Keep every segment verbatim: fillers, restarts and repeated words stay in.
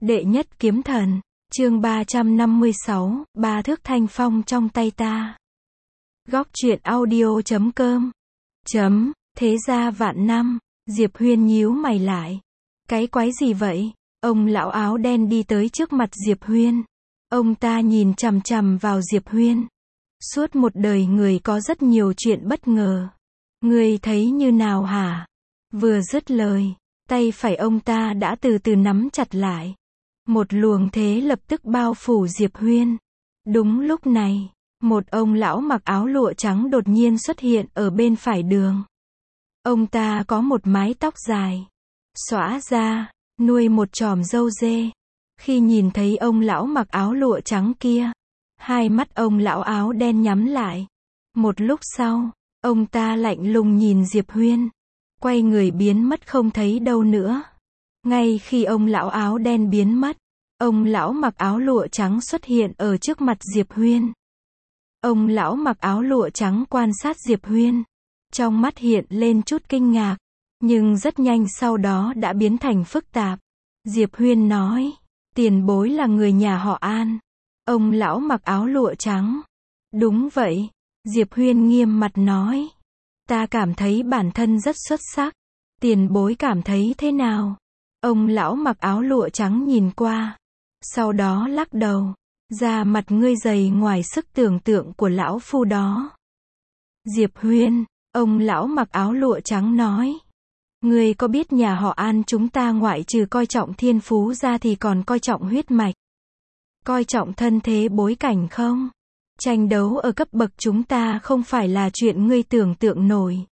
Đệ nhất kiếm thần, chương ba trăm năm mươi sáu, ba thước thanh phong trong tay ta. Góc truyện audio chấm com. Chấm, thế gia vạn năm, Diệp Huyên nhíu mày lại. Cái quái gì vậy? Ông lão áo đen đi tới trước mặt Diệp Huyên. Ông ta nhìn chằm chằm vào Diệp Huyên. Suốt một đời người có rất nhiều chuyện bất ngờ. Ngươi thấy như nào hả? Vừa dứt lời, tay phải ông ta đã từ từ nắm chặt lại. Một luồng thế lập tức bao phủ Diệp Huyên. Đúng lúc này, một ông lão mặc áo lụa trắng đột nhiên xuất hiện ở bên phải đường. Ông ta có một mái tóc dài, xõa ra, nuôi một chòm râu dê. Khi nhìn thấy ông lão mặc áo lụa trắng kia, hai mắt ông lão áo đen nhắm lại. Một lúc sau, ông ta lạnh lùng nhìn Diệp Huyên, quay người biến mất không thấy đâu nữa. Ngay khi ông lão áo đen biến mất, ông lão mặc áo lụa trắng xuất hiện ở trước mặt Diệp Huyên. Ông lão mặc áo lụa trắng quan sát Diệp Huyên, trong mắt hiện lên chút kinh ngạc, nhưng rất nhanh sau đó đã biến thành phức tạp. Diệp Huyên nói, tiền bối là người nhà họ An. Ông lão mặc áo lụa trắng. Đúng vậy, Diệp Huyên nghiêm mặt nói. Ta cảm thấy bản thân rất xuất sắc. Tiền bối cảm thấy thế nào? Ông lão mặc áo lụa trắng nhìn qua, sau đó lắc đầu. Da mặt ngươi dày ngoài sức tưởng tượng của lão phu đó. Diệp Huyên, ông lão mặc áo lụa trắng nói. Ngươi có biết nhà họ An chúng ta ngoại trừ coi trọng thiên phú ra thì còn coi trọng huyết mạch, coi trọng thân thế bối cảnh không? Tranh đấu ở cấp bậc chúng ta không phải là chuyện ngươi tưởng tượng nổi.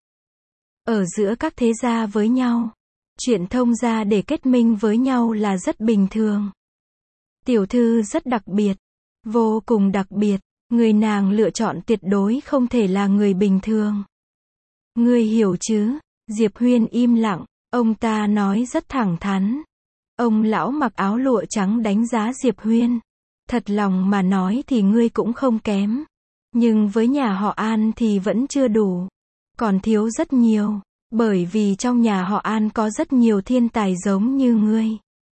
Ở giữa các thế gia với nhau, chuyện thông gia để kết minh với nhau là rất bình thường. Tiểu thư rất đặc biệt, vô cùng đặc biệt, người nàng lựa chọn tuyệt đối không thể là người bình thường. Ngươi hiểu chứ? Diệp Huyên im lặng, ông ta nói rất thẳng thắn. Ông lão mặc áo lụa trắng đánh giá Diệp Huyên. Thật lòng mà nói thì ngươi cũng không kém. Nhưng với nhà họ An thì vẫn chưa đủ. Còn thiếu rất nhiều. Bởi vì trong nhà họ An có rất nhiều thiên tài giống như ngươi.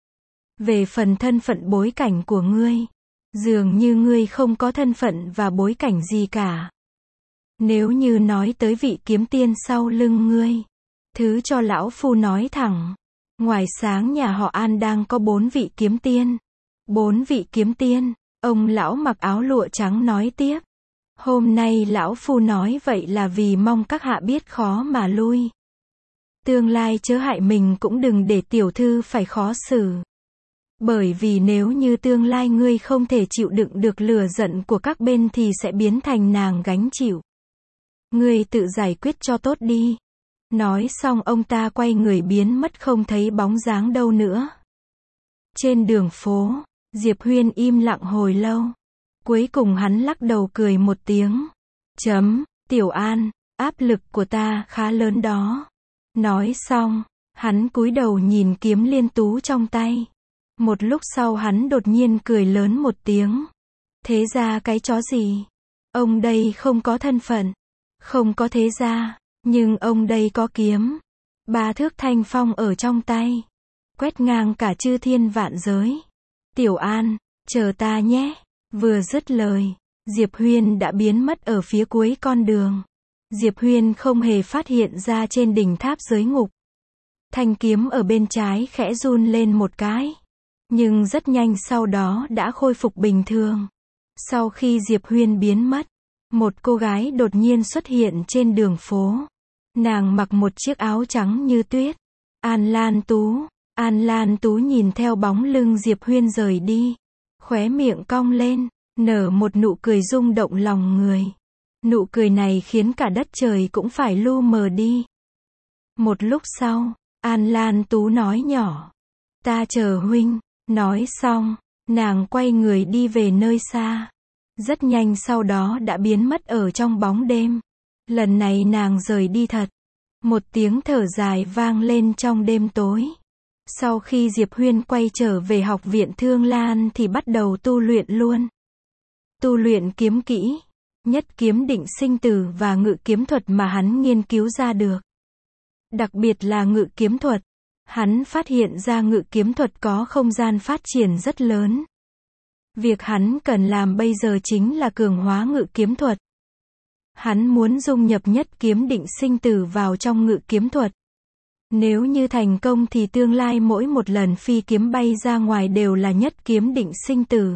Về phần thân phận bối cảnh của ngươi, dường như ngươi không có thân phận và bối cảnh gì cả. Nếu như nói tới vị kiếm tiên sau lưng ngươi, thứ cho lão phu nói thẳng. Ngoài sáng nhà họ An đang có bốn vị kiếm tiên. Bốn vị kiếm tiên, ông lão mặc áo lụa trắng nói tiếp. Hôm nay lão phu nói vậy là vì mong các hạ biết khó mà lui. Tương lai chớ hại mình cũng đừng để tiểu thư phải khó xử. Bởi vì nếu như tương lai ngươi không thể chịu đựng được lửa giận của các bên thì sẽ biến thành nàng gánh chịu. Ngươi tự giải quyết cho tốt đi. Nói xong ông ta quay người biến mất không thấy bóng dáng đâu nữa. Trên đường phố, Diệp Huyên im lặng hồi lâu. Cuối cùng hắn lắc đầu cười một tiếng. Chấm, Tiểu An, áp lực của ta khá lớn đó. Nói xong, hắn cúi đầu nhìn kiếm liên tú trong tay. Một lúc sau hắn đột nhiên cười lớn một tiếng. Thế ra cái chó gì? Ông đây không có thân phận, không có thế gia, nhưng ông đây có kiếm. Ba thước thanh phong ở trong tay, quét ngang cả chư thiên vạn giới. Tiểu An, chờ ta nhé. Vừa dứt lời, Diệp Huyên đã biến mất ở phía cuối con đường. Diệp Huyên không hề phát hiện ra trên đỉnh tháp giới ngục. Thanh kiếm ở bên trái khẽ run lên một cái, nhưng rất nhanh sau đó đã khôi phục bình thường. Sau khi Diệp Huyên biến mất, một cô gái đột nhiên xuất hiện trên đường phố. Nàng mặc một chiếc áo trắng như tuyết. An Lan Tú. An Lan Tú nhìn theo bóng lưng Diệp Huyên rời đi, khóe miệng cong lên, nở một nụ cười rung động lòng người. Nụ cười này khiến cả đất trời cũng phải lu mờ đi. Một lúc sau, An Lan Tú nói nhỏ. Ta chờ huynh. Nói xong, nàng quay người đi về nơi xa. Rất nhanh sau đó đã biến mất ở trong bóng đêm. Lần này nàng rời đi thật. Một tiếng thở dài vang lên trong đêm tối. Sau khi Diệp Huyên quay trở về học viện Thương Lan thì bắt đầu tu luyện luôn. Tu luyện kiếm kỹ, nhất kiếm định sinh tử và ngự kiếm thuật mà hắn nghiên cứu ra được. Đặc biệt là ngự kiếm thuật, Hắn phát hiện ra ngự kiếm thuật có không gian phát triển rất lớn. Việc hắn cần làm bây giờ chính là cường hóa ngự kiếm thuật. Hắn muốn dung nhập nhất kiếm định sinh tử vào trong ngự kiếm thuật. Nếu như thành công thì tương lai mỗi một lần phi kiếm bay ra ngoài đều là nhất kiếm định sinh tử.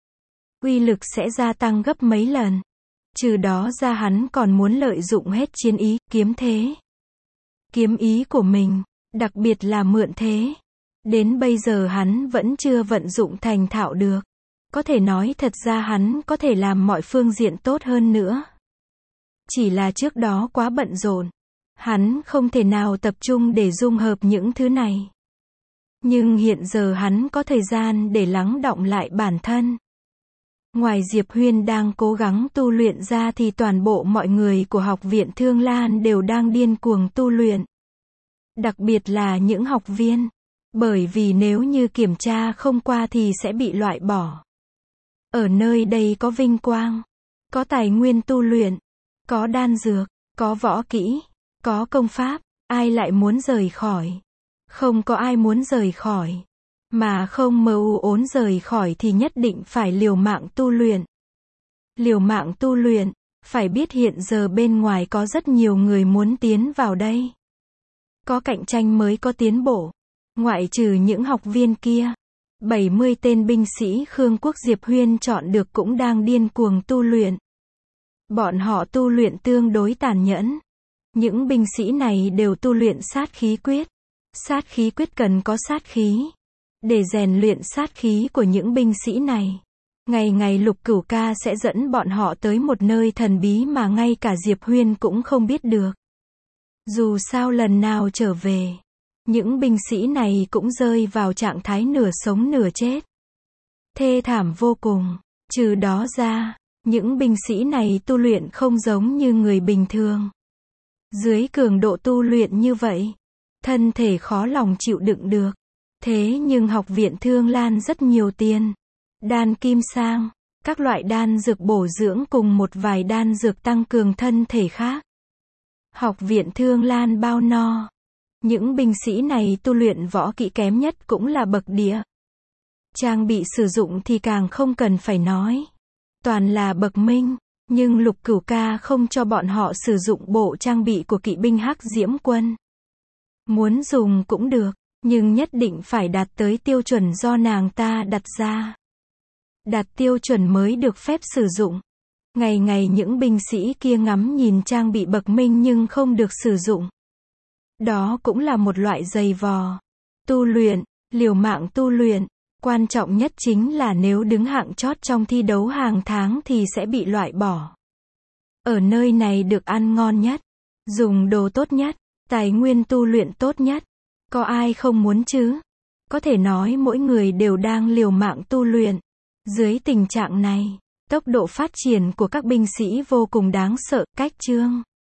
Uy lực sẽ gia tăng gấp mấy lần. Trừ đó ra hắn còn muốn lợi dụng hết chiến ý, kiếm thế. Kiếm ý của mình, đặc biệt là mượn thế. Đến bây giờ hắn vẫn chưa vận dụng thành thạo được. Có thể nói thật ra hắn có thể làm mọi phương diện tốt hơn nữa. Chỉ là trước đó quá bận rộn. Hắn không thể nào tập trung để dung hợp những thứ này. Nhưng hiện giờ hắn có thời gian để lắng đọng lại bản thân. Ngoài Diệp Huyên đang cố gắng tu luyện ra thì toàn bộ mọi người của Học viện Thương Lan đều đang điên cuồng tu luyện. Đặc biệt là những học viên. Bởi vì nếu như kiểm tra không qua thì sẽ bị loại bỏ. Ở nơi đây có vinh quang, có tài nguyên tu luyện, có đan dược, có võ kỹ, có công pháp, ai lại muốn rời khỏi? Không có ai muốn rời khỏi. Mà không mơ u ốn rời khỏi thì nhất định phải liều mạng tu luyện. Liều mạng tu luyện, phải biết hiện giờ bên ngoài có rất nhiều người muốn tiến vào đây. Có cạnh tranh mới có tiến bộ. Ngoại trừ những học viên kia, bảy mươi tên binh sĩ Khương Quốc Diệp Huyên chọn được cũng đang điên cuồng tu luyện. Bọn họ tu luyện tương đối tàn nhẫn. Những binh sĩ này đều tu luyện sát khí quyết. Sát khí quyết cần có sát khí. Để rèn luyện sát khí của những binh sĩ này, ngày ngày Lục Cửu Ca sẽ dẫn bọn họ tới một nơi thần bí mà ngay cả Diệp Huyên cũng không biết được. Dù sao lần nào trở về, những binh sĩ này cũng rơi vào trạng thái nửa sống nửa chết. Thê thảm vô cùng. Trừ đó ra, những binh sĩ này tu luyện không giống như người bình thường. Dưới cường độ tu luyện như vậy, thân thể khó lòng chịu đựng được. Thế nhưng Học viện Thương Lan rất nhiều tiền. Đan kim sang, các loại đan dược bổ dưỡng cùng một vài đan dược tăng cường thân thể khác. Học viện Thương Lan bao no. Những binh sĩ này tu luyện võ kỹ kém nhất cũng là bậc địa. Trang bị sử dụng thì càng không cần phải nói. Toàn là bậc minh. Nhưng Lục Cửu Ca không cho bọn họ sử dụng bộ trang bị của kỵ binh Hắc Diễm Quân. Muốn dùng cũng được, nhưng nhất định phải đạt tới tiêu chuẩn do nàng ta đặt ra. Đạt tiêu chuẩn mới được phép sử dụng. Ngày ngày những binh sĩ kia ngắm nhìn trang bị bậc minh nhưng không được sử dụng. Đó cũng là một loại giày vò. Tu luyện, liều mạng tu luyện. Quan trọng nhất chính là nếu đứng hạng chót trong thi đấu hàng tháng thì sẽ bị loại bỏ. Ở nơi này được ăn ngon nhất, dùng đồ tốt nhất, tài nguyên tu luyện tốt nhất. Có ai không muốn chứ? Có thể nói mỗi người đều đang liều mạng tu luyện. Dưới tình trạng này, tốc độ phát triển của các binh sĩ vô cùng đáng sợ. Cách chương